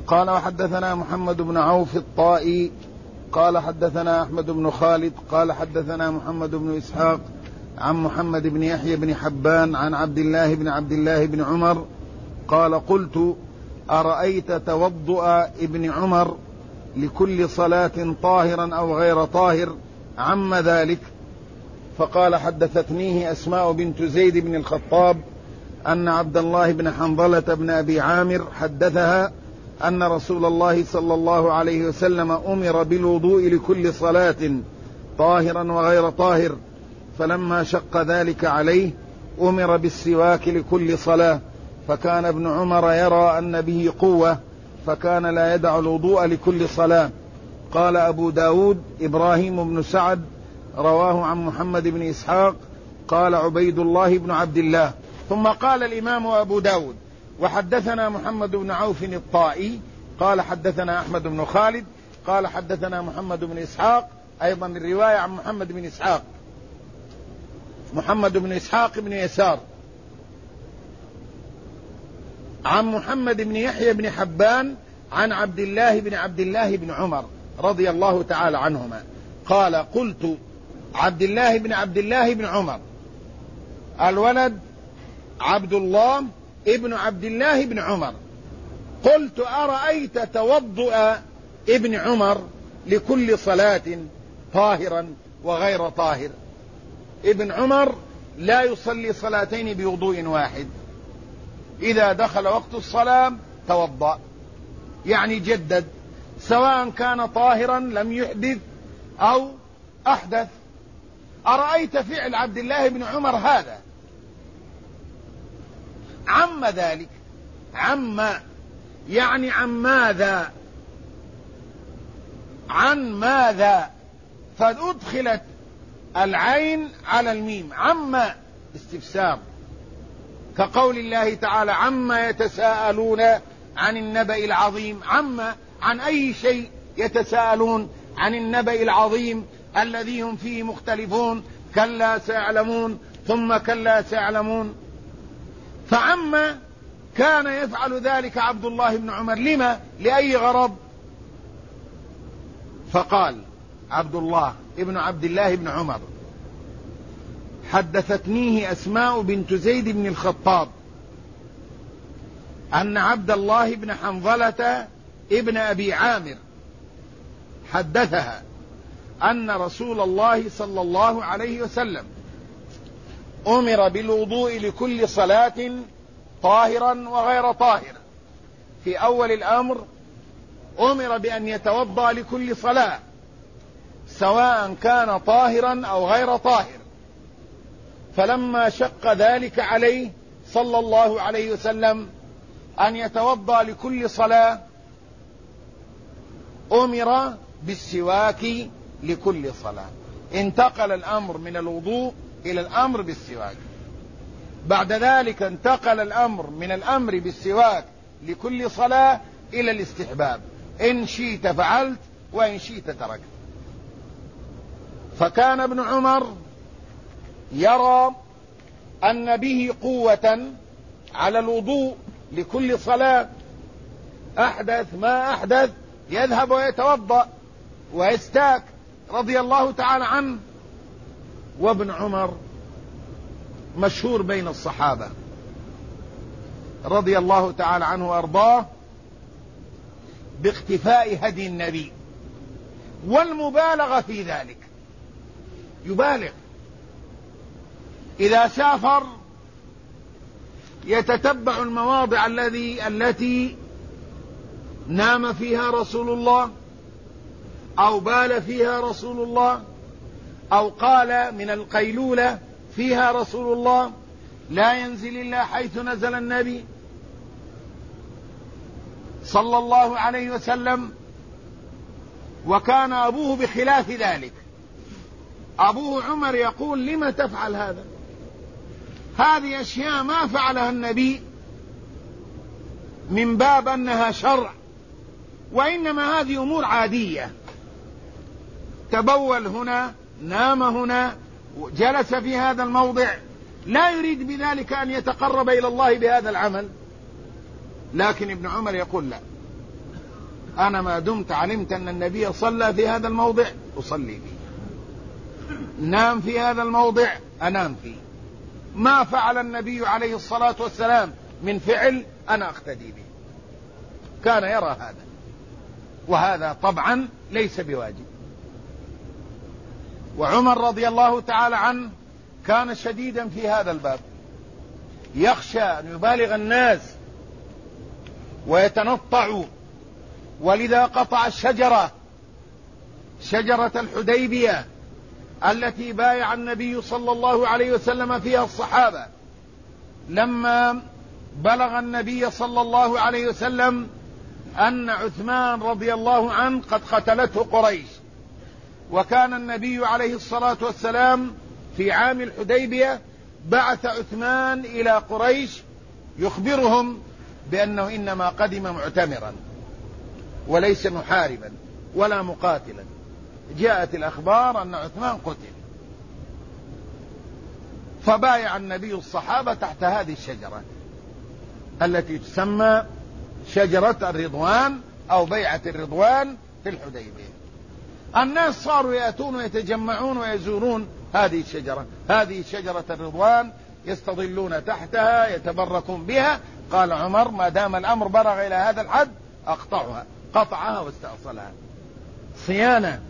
قال وحدثنا محمد بن عوف الطائي قال حدثنا أحمد بن خالد قال حدثنا محمد بن إسحاق عن محمد بن يحيى بن حبان عن عبد الله بن عمر قال قلت أرأيت توضؤ ابن عمر لكل صلاة طاهرا أو غير طاهر عم ذلك؟ فقال حدثتنيه أسماء بنت زيد بن الخطاب أن عبد الله بن حنظلة بن أبي عامر حدثها أن رسول الله صلى الله عليه وسلم أمر بالوضوء لكل صلاة طاهرا وغير طاهر، فلما شق ذلك عليه أمر بالسواك لكل صلاة، فكان ابن عمر يرى أن به قوة فكان لا يدع الوضوء لكل صلاة. قال أبو داود إبراهيم بن سعد رواه عن محمد بن إسحاق قال عبيد الله بن عبد الله. ثم قال الإمام أبو داود وحدثنا محمد بن عوف الطائي قال حدثنا أحمد بن خالد قال حدثنا محمد بن إسحاق، أيضا الرواية عن محمد بن إسحاق، محمد بن إسحاق بن يسار، عن محمد بن يحيى بن حبان عن عبد الله بن عمر رضي الله تعالى عنهما قال قلت عبد الله بن عمر، الولد عبد الله ابن عبد الله بن عمر، قلت أرأيت توضؤ ابن عمر لكل صلاة طاهرا وغير طاهر؟ ابن عمر لا يصلي صلاتين بوضوء واحد، إذا دخل وقت الصلاة توضأ، يعني جدد، سواء كان طاهرا لم يحدث أو أحدث. أرأيت فعل عبد الله بن عمر هذا؟ عم ذلك، عم يعني عن ماذا؟ عن ماذا؟ فأدخلت العين على الميم، عم استفسار، كقول الله تعالى عما يتساءلون عن النبأ العظيم. عن أي شيء يتساءلون؟ عن النبأ العظيم الذي هم فيه مختلفون، كلا سيعلمون ثم كلا سيعلمون. فعم كان يفعل ذلك عبد الله بن عمر، لما؟ لأي غرض؟ فقال عبد الله بن عمر حدثتنيه أسماء بنت زيد بن الخطاب أن عبد الله بن حنظلة ابن أبي عامر حدثها أن رسول الله صلى الله عليه وسلم أمر بالوضوء لكل صلاة طاهرا وغير طاهر. في أول الأمر أمر بأن يتوضأ لكل صلاة سواء كان طاهرا أو غير طاهر، فلما شق ذلك عليه صلى الله عليه وسلم أن يتوضأ لكل صلاة أمر بالسواك لكل صلاة. انتقل الأمر من الوضوء إلى الأمر بالسواك، بعد ذلك انتقل الأمر من الأمر بالسواك لكل صلاة إلى الاستحباب، إن شئت فعلت وإن شئت تركت. فكان ابن عمر يرى أن به قوة على الوضوء لكل صلاة، أحدث ما أحدث يذهب ويتوضأ ويستاك رضي الله تعالى عنه. وابن عمر مشهور بين الصحابة رضي الله تعالى عنه وأرضاه باختفاء هدي النبي والمبالغة في ذلك، يبالغ، إذا سافر يتتبع المواضع التي نام فيها رسول الله أو بال فيها رسول الله أو قال من القيلولة فيها رسول الله، لا ينزل إلا حيث نزل النبي صلى الله عليه وسلم. وكان أبوه بخلاف ذلك، أبوه عمر يقول لم تفعل هذا؟ هذه أشياء ما فعلها النبي من باب أنها شرع، وإنما هذه أمور عادية، تبول هنا، نام هنا، جلس في هذا الموضع، لا يريد بذلك أن يتقرب إلى الله بهذا العمل. لكن ابن عمر يقول لا، أنا ما دمت علمت أن النبي صلى في هذا الموضع أصلي فيه، نام في هذا الموضع أنام فيه، ما فعل النبي عليه الصلاة والسلام من فعل أنا أقتدي به. كان يرى هذا، وهذا طبعا ليس بواجب. وعمر رضي الله تعالى عنه كان شديدا في هذا الباب، يخشى أن يبالغ الناس ويتنطعوا، ولذا قطع شجرة الحديبية التي بايع النبي صلى الله عليه وسلم فيها الصحابة، لما بلغ النبي صلى الله عليه وسلم أن عثمان رضي الله عنه قد قتلته قريش. وكان النبي عليه الصلاة والسلام في عام الحديبية بعث عثمان إلى قريش يخبرهم بأنه إنما قدم معتمرا وليس محاربا ولا مقاتلا. جاءت الأخبار أن عثمان قتل، فبايع النبي الصحابة تحت هذه الشجرة التي تسمى شجرة الرضوان أو بيعة الرضوان في الحديبية. الناس صاروا يأتون ويتجمعون ويزورون هذه الشجرة، هذه شجرة الرضوان، يستظلون تحتها يتبركون بها. قال عمر ما دام الأمر بلغ إلى هذا الحد أقطعها، قطعها واستأصلها صيانة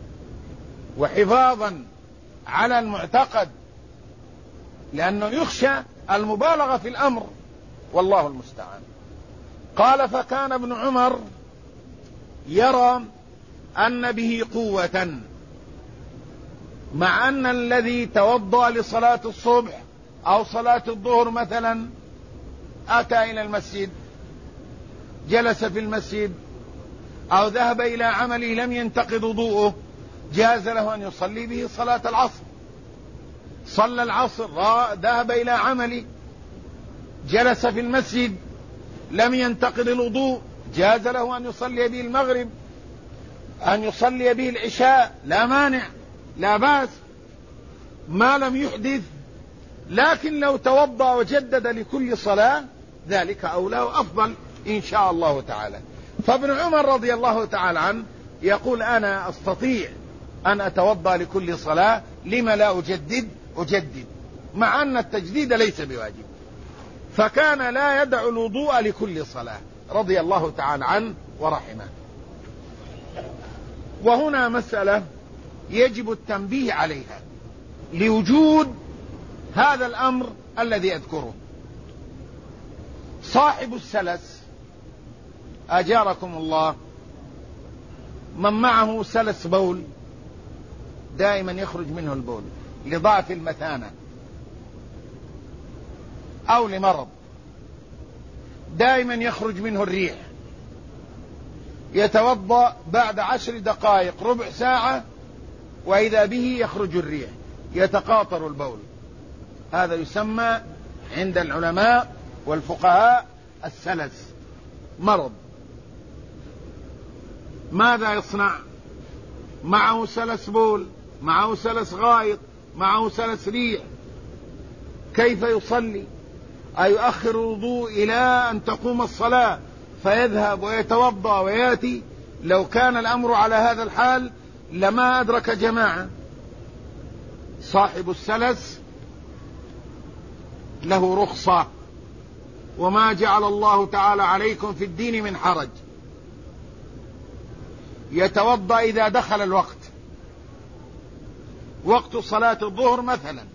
وحفاظا على المعتقد، لأنه يخشى المبالغة في الأمر، والله المستعان. قال فكان ابن عمر يرى أن به قوة، مع أن الذي توضأ لصلاة الصبح أو صلاة الظهر مثلا أتى إلى المسجد، جلس في المسجد أو ذهب إلى عمله لم ينتقض وضوءه، جاز له أن يصلي به صلاة العصر. صلى العصر، ذهب إلى عمله، جلس في المسجد لم ينتقض الوضوء، جاز له أن يصلي به المغرب، أن يصلي به العشاء، لا مانع، لا بأس ما لم يحدث. لكن لو توضأ وجدد لكل صلاة ذلك أولى وأفضل إن شاء الله تعالى. فابن عمر رضي الله تعالى عنه يقول أنا أستطيع أن أتوضأ لكل صلاة، لما لا أجدد، مع أن التجديد ليس بواجب. فكان لا يدع الوضوء لكل صلاة رضي الله تعالى عنه ورحمه. وهنا مسألة يجب التنبيه عليها لوجود هذا الأمر الذي أذكره. صاحب السلس أجاركم الله، من معه سلس بول دائما يخرج منه البول لضعف المثانة أو لمرض، دائما يخرج منه الريح، يتوضأ بعد 10 دقائق ربع ساعة وإذا به يخرج الريح، يتقاطر البول. هذا يسمى عند العلماء والفقهاء السلس، مرض. ماذا يصنع؟ معه سلس بول، معه سلس غائط، معه سلس ريح، كيف يصلي؟ أيؤخر الوضوء إلى أن تقوم الصلاة فيذهب ويتوضأ ويأتي؟ لو كان الأمر على هذا الحال لما أدرك جماعة. صاحب السلس له رخصة، وما جعل الله تعالى عليكم في الدين من حرج. يتوضأ إذا دخل الوقت، وقت صلاة الظهر مثلا،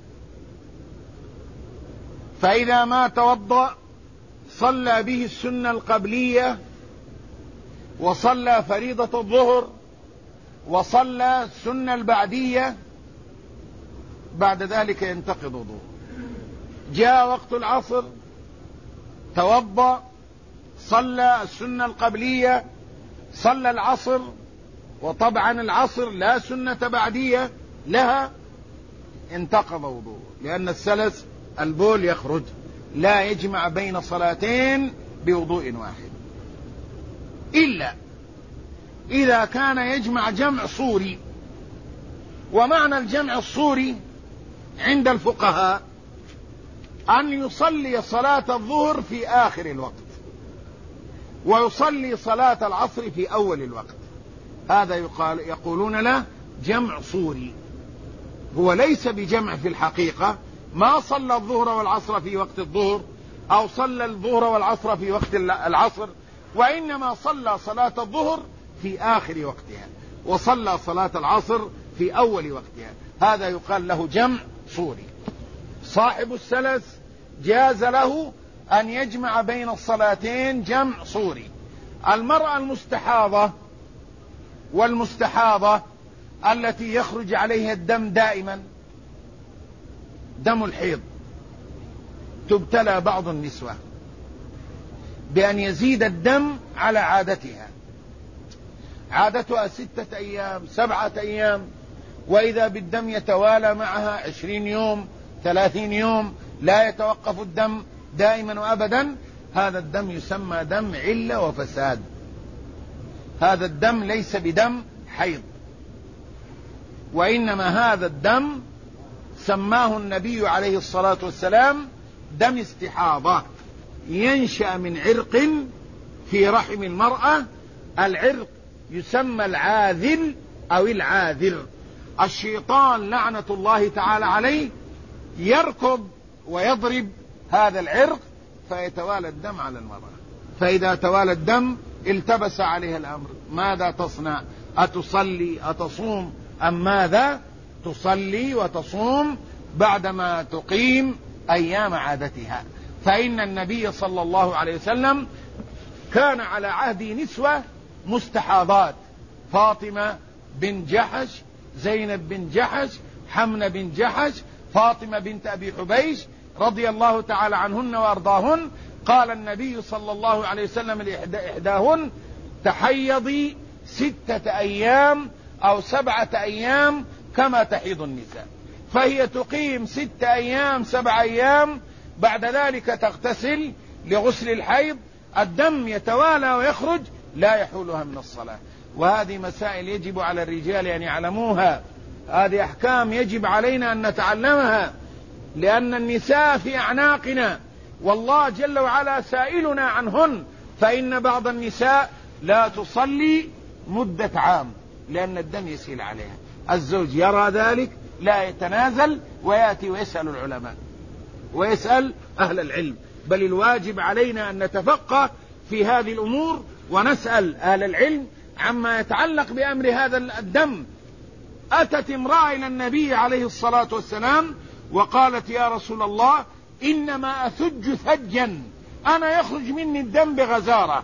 فإذا ما توضأ صلى به السنة القبلية وصلى فريضة الظهر وصلى السنة البعدية، بعد ذلك ينتقض وضوءه. جاء وقت العصر توضأ، صلى السنة القبلية، صلى العصر، وطبعا العصر لا سنة بعدية لها، انتقض وضوءه، لأن السلس البول يخرج، لا يجمع بين صلاتين بوضوء واحد، إلا إذا كان يجمع جمع صوري. ومعنى الجمع الصوري عند الفقهاء أن يصلي صلاة الظهر في آخر الوقت، ويصلي صلاة العصر في أول الوقت. هذا يقولون له جمع صوري. هو ليس بجمع في الحقيقة، ما صلى الظهر والعصر في وقت الظهر أو صلى الظهر والعصر في وقت العصر، وإنما صلى صلاة الظهر في آخر وقتها وصلى صلاة العصر في أول وقتها. هذا يقال له جمع صوري. صاحب السلس جاز له أن يجمع بين الصلاتين جمع صوري. المرأة المستحاضة والمستحاضة التي يخرج عليها الدم دائما، دم الحيض، تبتلى بعض النسوة بأن يزيد الدم على عادتها. عادتها 6 أيام 7 أيام، وإذا بالدم يتوالى معها 20 يوم 30 يوم لا يتوقف الدم دائما وأبدا. هذا الدم يسمى دم علة وفساد. هذا الدم ليس بدم حيض، وإنما هذا الدم سماه النبي عليه الصلاة والسلام دم استحاضة، ينشأ من عرق في رحم المرأة. العرق يسمى العاذل أو العاذر. الشيطان لعنة الله تعالى عليه يركض ويضرب هذا العرق فيتوالى الدم على المرأة. فإذا توالى الدم التبس عليها الأمر، ماذا تصنع؟ أتصلي أتصوم أم ماذا؟ تصلي وتصوم بعدما تقيم أيام عادتها. فإن النبي صلى الله عليه وسلم كان على عهد نسوة مستحاضات: فاطمة بن جحش، زينب بن جحش، حمنة بن جحش، فاطمة بنت أبي حبيش رضي الله تعالى عنهن وأرضاهن. قال النبي صلى الله عليه وسلم لإحداهن: تحيضي 6 أيام أو 7 أيام كما تحيض النساء. فهي تقيم 6 أيام 7 أيام، بعد ذلك تغتسل لغسل الحيض، الدم يتوالى ويخرج، لا يحولها من الصلاة. وهذه مسائل يجب على الرجال أن يعلموها. هذه أحكام يجب علينا أن نتعلمها، لأن النساء في أعناقنا والله جل وعلا سائلنا عنهن. فإن بعض النساء لا تصلي مدة عام لأن الدم يسيل عليها. الزوج يرى ذلك لا يتنازل ويأتي ويسأل العلماء ويسأل أهل العلم. بل الواجب علينا أن نتفقه في هذه الأمور ونسأل أهل العلم عما يتعلق بأمر هذا الدم. أتت امرأة إلى النبي عليه الصلاة والسلام وقالت: يا رسول الله، إنما أثج ثجا، أنا يخرج مني الدم بغزارة،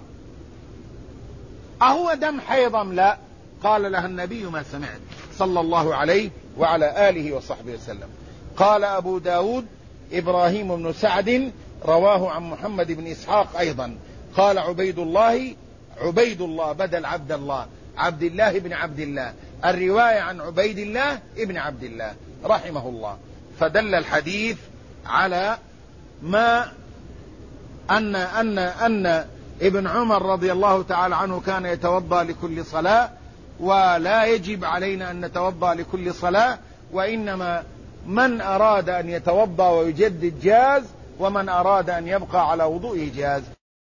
أهو دم حيض أم لا؟ قال لها النبي: ما سمعت، صلى الله عليه وعلى آله وصحبه وسلم. قال أبو داود: إبراهيم بن سعد رواه عن محمد بن إسحاق أيضا. قال عبيد الله بدل عبد الله، عبد الله بن عبد الله، الرواية عن عبيد الله ابن عبد الله رحمه الله. فدل الحديث على ما أن ابن عمر رضي الله تعالى عنه كان يتوضأ لكل صلاة، ولا يجب علينا أن نتوضأ لكل صلاة، وإنما من أراد أن يتوضأ ويجدد جاز، ومن أراد أن يبقى على وضوئه جاز.